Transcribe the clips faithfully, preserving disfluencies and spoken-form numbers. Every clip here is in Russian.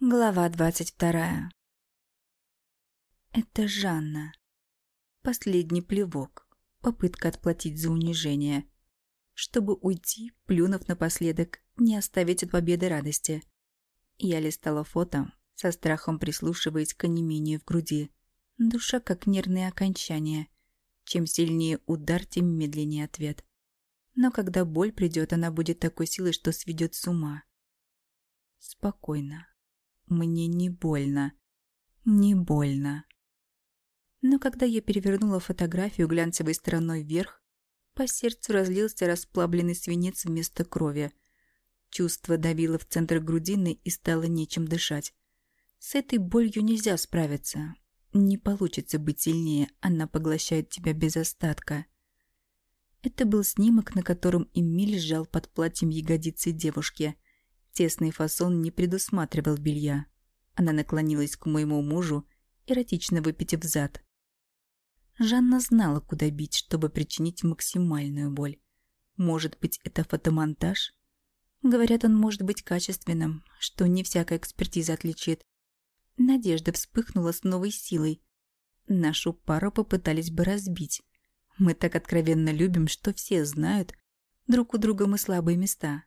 Глава двадцать вторая. Это Жанна. Последний плевок. Попытка отплатить за унижение. Чтобы уйти, плюнув напоследок, не оставить от победы радости. Я листала фото, со страхом прислушиваясь к онемению в груди. Душа как нервное окончание. Чем сильнее удар, тем медленнее ответ. Но когда боль придет, она будет такой силой, что сведет с ума. Спокойно. Мне не больно. Не больно. Но когда я перевернула фотографию глянцевой стороной вверх, по сердцу разлился расплавленный свинец вместо крови. Чувство давило в центр грудины и стало нечем дышать. С этой болью нельзя справиться. Не получится быть сильнее, она поглощает тебя без остатка. Это был снимок, на котором Эмиль сжал под платьем ягодицы девушки. Тесный фасон не предусматривал белья. Она наклонилась к моему мужу, эротично выпитив зад. Жанна знала, куда бить, чтобы причинить максимальную боль. Может быть, это фотомонтаж? Говорят, он может быть качественным, что не всякая экспертиза отличит. Надежда вспыхнула с новой силой. Нашу пару попытались бы разбить. Мы так откровенно любим, что все знают, друг у друга мы слабые места.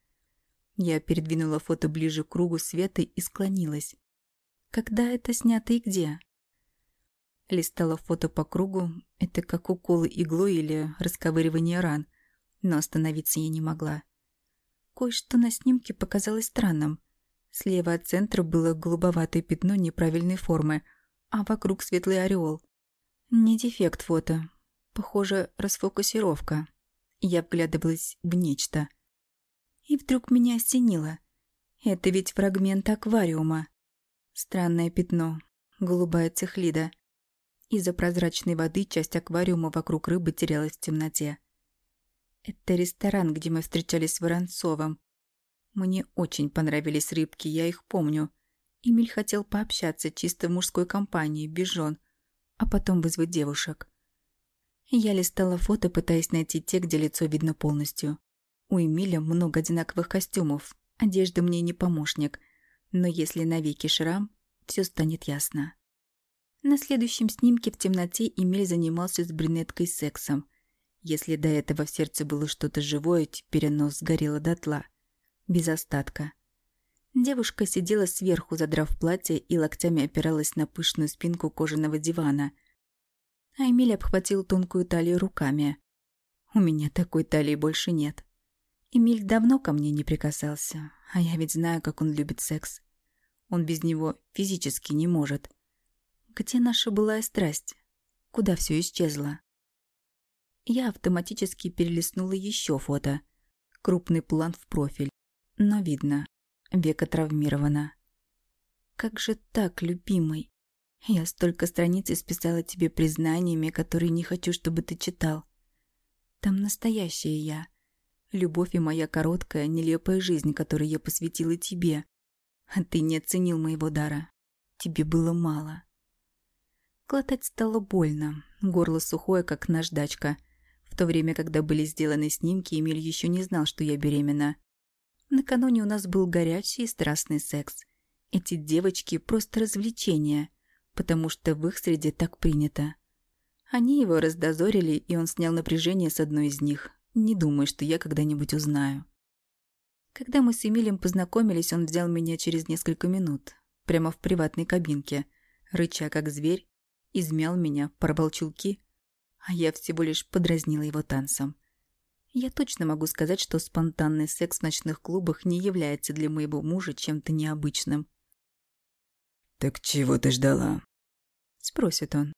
Я передвинула фото ближе к кругу света и склонилась. Когда это снято и где? Листала фото по кругу. Это как уколы иглой или расковыривание ран. Но остановиться я не могла. Кое-что на снимке показалось странным. Слева от центра было голубоватое пятно неправильной формы, а вокруг светлый ореол. Не дефект фото. Похоже, расфокусировка. Я вглядывалась в нечто. И вдруг меня осенило. Это ведь фрагмент аквариума. Странное пятно. Голубая цихлида. Из-за прозрачной воды часть аквариума вокруг рыбы терялась в темноте. Это ресторан, где мы встречались с Воронцовым. Мне очень понравились рыбки, я их помню. Эмиль хотел пообщаться чисто в мужской компании, без жен, а потом вызвать девушек. Я листала фото, пытаясь найти те, где лицо видно полностью. У Эмиля много одинаковых костюмов. Одежда мне не помощник. Но если навеки шрам, все станет ясно. На следующем снимке в темноте Эмиль занимался с брюнеткой сексом. Если до этого в сердце было что-то живое, теперь оно сгорело дотла. Без остатка. Девушка сидела сверху, задрав платье, и локтями опиралась на пышную спинку кожаного дивана. А Эмиль обхватил тонкую талию руками. У меня такой талии больше нет. Эмиль давно ко мне не прикасался, а я ведь знаю, как он любит секс. Он без него физически не может. Где наша былая страсть? Куда все исчезло? Я автоматически перелистнула еще фото. Крупный план в профиль. Но видно, века травмирована. Как же так, любимый? Я столько страниц исписала тебе признаниями, которые не хочу, чтобы ты читал. Там настоящее я. Любовь и моя короткая, нелепая жизнь, которую я посвятила тебе. А ты не оценил моего дара. Тебе было мало. Глотать стало больно. Горло сухое, как наждачка. В то время, когда были сделаны снимки, Эмиль еще не знал, что я беременна. Накануне у нас был горячий и страстный секс. Эти девочки просто развлечения, потому что в их среде так принято. Они его раздозорили, и он снял напряжение с одной из них. Не думаю, что я когда-нибудь узнаю. Когда мы с Эмилем познакомились, он взял меня через несколько минут, прямо в приватной кабинке, рыча как зверь, измял меня, порвал чулки, а я всего лишь подразнила его танцем. Я точно могу сказать, что спонтанный секс в ночных клубах не является для моего мужа чем-то необычным. «Так чего ты ждала?» — спросит он.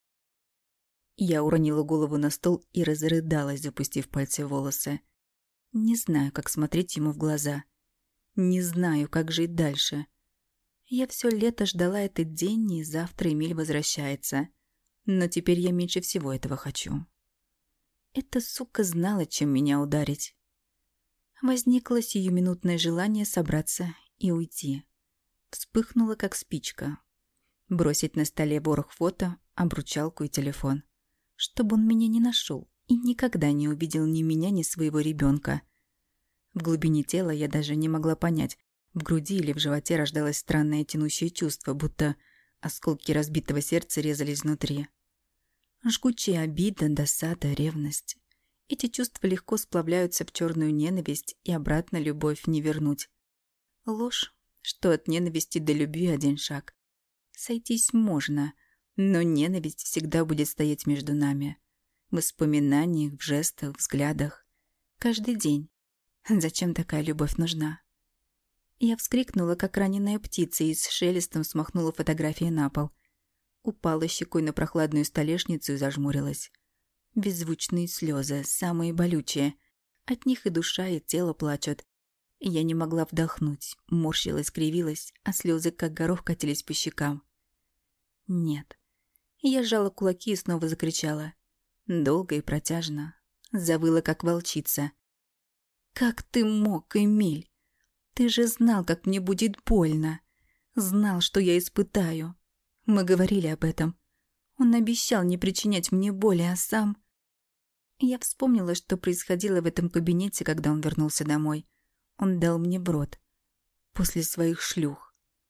Я уронила голову на стол и разрыдалась, запустив пальцы в волосы. Не знаю, как смотреть ему в глаза. Не знаю, как жить дальше. Я все лето ждала этот день, и завтра Эмиль возвращается. Но теперь я меньше всего этого хочу. Эта сука знала, чем меня ударить. Возникло сиюминутное желание собраться и уйти. Вспыхнула, как спичка. Бросить на столе ворох фото, обручалку и телефон. Чтобы он меня не нашел и никогда не увидел ни меня, ни своего ребенка. В глубине тела я даже не могла понять, В груди или в животе рождалось странное тянущее чувство, будто осколки разбитого сердца резались внутри. Жгучая обида, досада, ревность. Эти чувства легко сплавляются в черную ненависть, и обратно любовь не вернуть. Ложь, что от ненависти до любви один шаг. Сойтись можно, но ненависть всегда будет стоять между нами. В воспоминаниях, в жестах, взглядах. Каждый день. Зачем такая любовь нужна? Я вскрикнула, как раненая птица, и с шелестом смахнула фотографии на пол. Упала щекой на прохладную столешницу и зажмурилась. Беззвучные слезы, самые болючие. От них и душа, и тело плачут. Я не могла вдохнуть, морщилась, кривилась, а слезы, как горох, катились по щекам. Нет. Я сжала кулаки и снова закричала. Долго и протяжно. Завыла, как волчица. «Как ты мог, Эмиль? Ты же знал, как мне будет больно. Знал, что я испытаю. Мы говорили об этом. Он обещал не причинять мне боли, а сам...» Я вспомнила, что происходило в этом кабинете, когда он вернулся домой. Он дал мне в рот. После своих шлюх.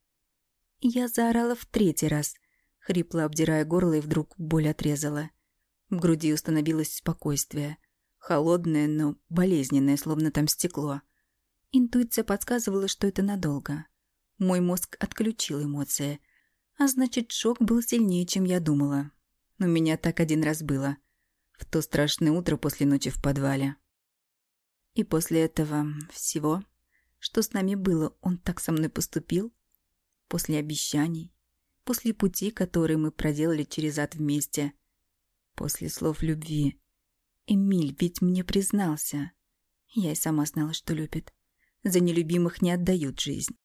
Я заорала в третий раз, хрипло обдирая горло, и вдруг боль отрезала. В груди установилось спокойствие. Холодное, но болезненное, словно там стекло. Интуиция подсказывала, что это надолго. Мой мозг отключил эмоции. А значит, шок был сильнее, чем я думала. У меня так один раз было. В то страшное утро после ночи в подвале. И после этого всего, что с нами было, он так со мной поступил? После обещаний, после пути, который мы проделали через ад вместе, после слов любви. Эмиль ведь мне признался. Я и сама знала, что любит. За нелюбимых не отдают жизнь.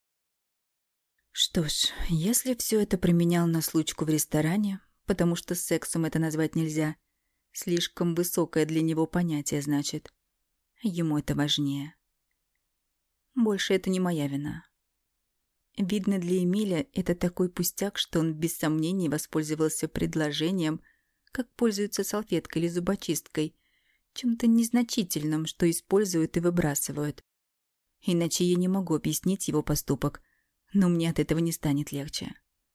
Что ж, если все это променял на случку в ресторане, потому что сексом это назвать нельзя, слишком высокое для него понятие, значит. Ему это важнее. Больше это не моя вина. Видно, для Эмиля это такой пустяк, что он без сомнений воспользовался предложением, как пользуются салфеткой или зубочисткой, чем-то незначительным, что используют и выбрасывают. Иначе я не могу объяснить его поступок, но мне от этого не станет легче.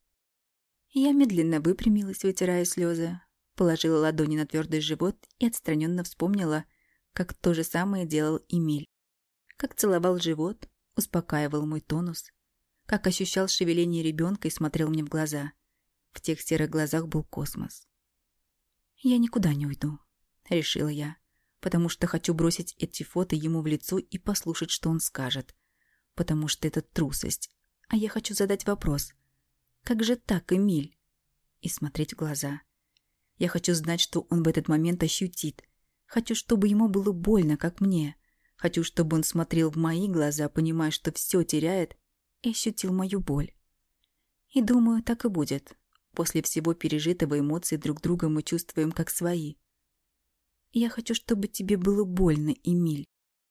Я медленно выпрямилась, вытирая слезы, положила ладони на твердый живот и отстраненно вспомнила, как то же самое делал Эмиль. Как целовал живот, успокаивал мой тонус, как ощущал шевеление ребенка и смотрел мне в глаза. В тех серых глазах был космос. «Я никуда не уйду», — решила я, потому что хочу бросить эти фото ему в лицо и послушать, что он скажет. Потому что это трусость. А я хочу задать вопрос. «Как же так, Эмиль?» И смотреть в глаза. Я хочу знать, что он в этот момент ощутит. Хочу, чтобы ему было больно, как мне. Хочу, чтобы он смотрел в мои глаза, понимая, что все теряет, и ощутил мою боль. И думаю, так и будет. После всего пережитого эмоций друг друга мы чувствуем как свои. Я хочу, чтобы тебе было больно, Эмиль.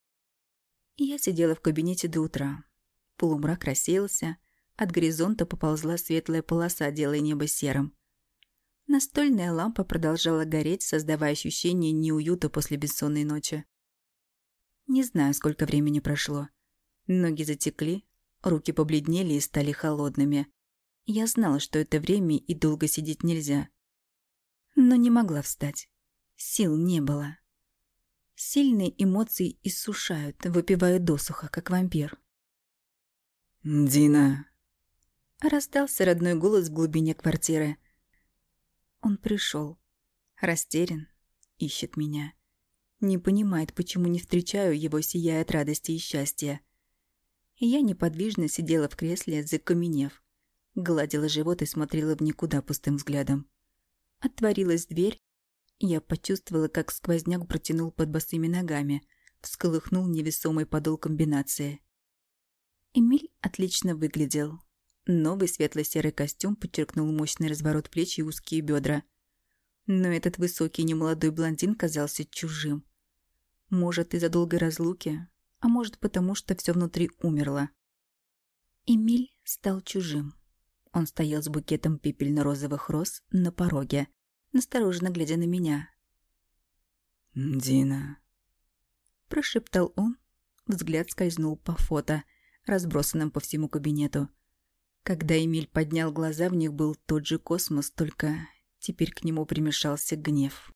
И я сидела в кабинете до утра. Полумрак рассеялся, от горизонта поползла светлая полоса, делая небо серым. Настольная лампа продолжала гореть, создавая ощущение неуюта после бессонной ночи. Не знаю, сколько времени прошло. Ноги затекли, руки побледнели и стали холодными. Я знала, что это время и долго сидеть нельзя. Но не могла встать. Сил не было. Сильные эмоции иссушают, выпивая досуха, как вампир. «Дина!» Раздался родной голос в глубине квартиры. Он пришел. Растерян. Ищет меня. Не понимает, почему не встречаю его, сияя от радости и счастья. Я неподвижно сидела в кресле, закаменев. Гладила живот и смотрела в никуда пустым взглядом. Отворилась дверь. Я почувствовала, как сквозняк протянул под босыми ногами, всколыхнул невесомый подол комбинации. Эмиль отлично выглядел. Новый светло-серый костюм подчеркнул мощный разворот плеч и узкие бедра. Но этот высокий немолодой блондин казался чужим. Может, из-за долгой разлуки, а может, потому что все внутри умерло. Эмиль стал чужим. Он стоял с букетом пепельно-розовых роз на пороге, настороженно глядя на меня. «Дина», — прошептал он. Взгляд скользнул по фото, разбросанным по всему кабинету. Когда Эмиль поднял глаза, в них был тот же космос, только теперь к нему примешался гнев.